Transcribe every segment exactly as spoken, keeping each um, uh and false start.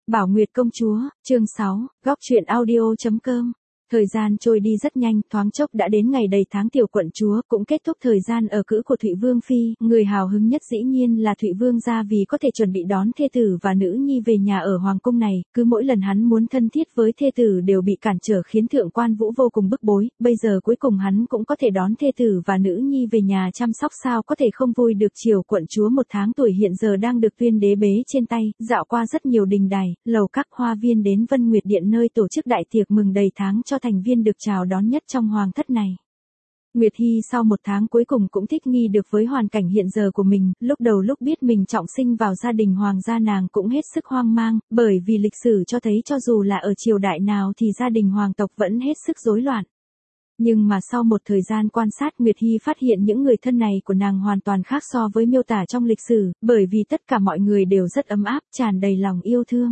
Bảo Nguyệt công chúa, chương sáu, góc truyện audio chấm com. Thời gian trôi đi rất nhanh, thoáng chốc đã đến ngày đầy tháng tiểu quận chúa, cũng kết thúc thời gian ở cữ của Thụy Vương Phi, người hào hứng nhất dĩ nhiên là Thụy Vương gia vì có thể chuẩn bị đón thê tử và nữ nhi về nhà ở hoàng cung này, cứ mỗi lần hắn muốn thân thiết với thê tử đều bị cản trở khiến thượng quan Vũ vô cùng bức bối, bây giờ cuối cùng hắn cũng có thể đón thê tử và nữ nhi về nhà chăm sóc sao có thể không vui được. Triều quận chúa một tháng tuổi hiện giờ đang được Tuyên đế bế trên tay, dạo qua rất nhiều đình đài, lầu các hoa viên đến Vân Nguyệt Điện nơi tổ chức đại tiệc mừng đầy tháng cho thành viên được chào đón nhất trong hoàng thất này. Nguyệt Hy sau một tháng cuối cùng cũng thích nghi được với hoàn cảnh hiện giờ của mình, lúc đầu lúc biết mình trọng sinh vào gia đình hoàng gia nàng cũng hết sức hoang mang, bởi vì lịch sử cho thấy cho dù là ở triều đại nào thì gia đình hoàng tộc vẫn hết sức rối loạn. Nhưng mà sau một thời gian quan sát, Nguyệt Hy phát hiện những người thân này của nàng hoàn toàn khác so với miêu tả trong lịch sử, bởi vì tất cả mọi người đều rất ấm áp, tràn đầy lòng yêu thương.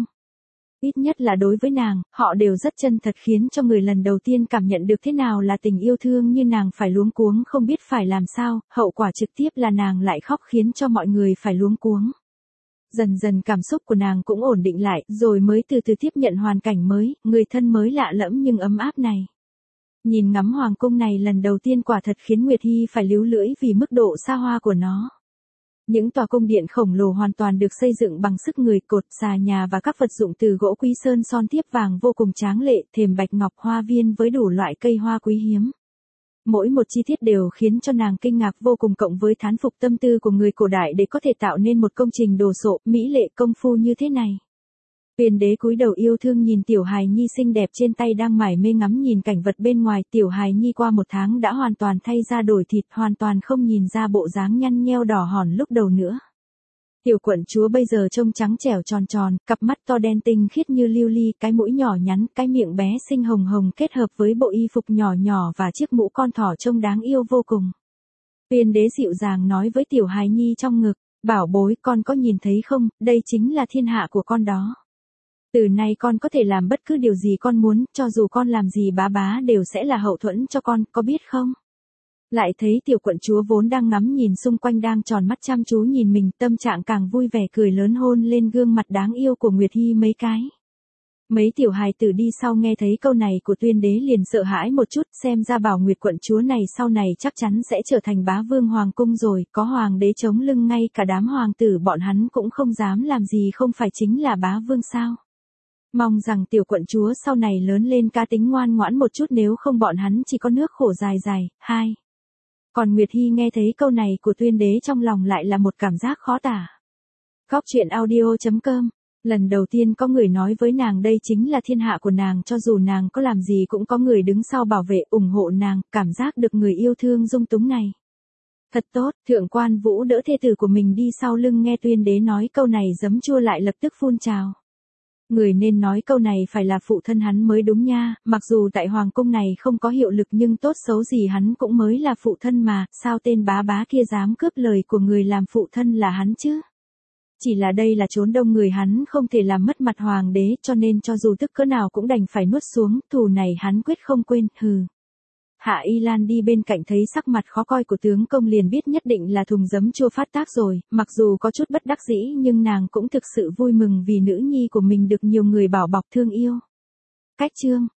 Ít nhất là đối với nàng, họ đều rất chân thật khiến cho người lần đầu tiên cảm nhận được thế nào là tình yêu thương như nàng phải luống cuống không biết phải làm sao, hậu quả trực tiếp là nàng lại khóc khiến cho mọi người phải luống cuống. Dần dần cảm xúc của nàng cũng ổn định lại, rồi mới từ từ tiếp nhận hoàn cảnh mới, người thân mới lạ lẫm nhưng ấm áp này. Nhìn ngắm hoàng cung này lần đầu tiên quả thật khiến Nguyệt Hy phải líu lưỡi vì mức độ xa hoa của nó. Những tòa cung điện khổng lồ hoàn toàn được xây dựng bằng sức người, cột, xà nhà và các vật dụng từ gỗ quý sơn son thiếp vàng vô cùng tráng lệ, thềm bạch ngọc, hoa viên với đủ loại cây hoa quý hiếm. Mỗi một chi tiết đều khiến cho nàng kinh ngạc vô cùng, cộng với thán phục tâm tư của người cổ đại để có thể tạo nên một công trình đồ sộ, mỹ lệ công phu như thế này. Tuyên đế cúi đầu yêu thương nhìn tiểu hài nhi xinh đẹp trên tay đang mải mê ngắm nhìn cảnh vật bên ngoài. Tiểu hài nhi qua một tháng đã hoàn toàn thay da đổi thịt, hoàn toàn không nhìn ra bộ dáng nhăn nheo đỏ hòn lúc đầu nữa. Tiểu quận chúa bây giờ trông trắng trẻo tròn tròn, cặp mắt to đen tinh khiết như lưu ly, cái mũi nhỏ nhắn, cái miệng bé xinh hồng hồng kết hợp với bộ y phục nhỏ nhỏ và chiếc mũ con thỏ trông đáng yêu vô cùng. Tuyên đế dịu dàng nói với tiểu hài nhi trong ngực, bảo bối, con có nhìn thấy không, đây chính là thiên hạ của con đó. Từ nay con có thể làm bất cứ điều gì con muốn, cho dù con làm gì bá bá đều sẽ là hậu thuẫn cho con, có biết không? Lại thấy tiểu quận chúa vốn đang ngắm nhìn xung quanh đang tròn mắt chăm chú nhìn mình, tâm trạng càng vui vẻ cười lớn hôn lên gương mặt đáng yêu của Nguyệt Hy mấy cái. Mấy tiểu hài tử đi sau nghe thấy câu này của Tuyên đế liền sợ hãi một chút, xem ra Bảo Nguyệt quận chúa này sau này chắc chắn sẽ trở thành bá vương hoàng cung rồi, có hoàng đế chống lưng ngay cả đám hoàng tử bọn hắn cũng không dám làm gì không phải chính là bá vương sao. Mong rằng tiểu quận chúa sau này lớn lên cá tính ngoan ngoãn một chút, nếu không bọn hắn chỉ có nước khổ dài dài. Hai. Còn Nguyệt Hy nghe thấy câu này của Tuyên đế trong lòng lại là một cảm giác khó tả. Góc truyện audio chấm com. Lần đầu tiên có người nói với nàng đây chính là thiên hạ của nàng, cho dù nàng có làm gì cũng có người đứng sau bảo vệ, ủng hộ nàng, cảm giác được người yêu thương dung túng này. Thật tốt, thượng quan Vũ đỡ thê tử của mình đi sau lưng nghe Tuyên đế nói câu này giấm chua lại lập tức phun trào. Người nên nói câu này phải là phụ thân hắn mới đúng nha, mặc dù tại hoàng cung này không có hiệu lực nhưng tốt xấu gì hắn cũng mới là phụ thân mà, sao tên bá bá kia dám cướp lời của người làm phụ thân là hắn chứ? Chỉ là đây là chốn đông người, hắn không thể làm mất mặt hoàng đế, cho nên cho dù tức cỡ nào cũng đành phải nuốt xuống, thù này hắn quyết không quên, hừ. Hạ Y Lan đi bên cạnh thấy sắc mặt khó coi của tướng công liền biết nhất định là thùng giấm chua phát tác rồi, mặc dù có chút bất đắc dĩ nhưng nàng cũng thực sự vui mừng vì nữ nhi của mình được nhiều người bảo bọc thương yêu. Cách chương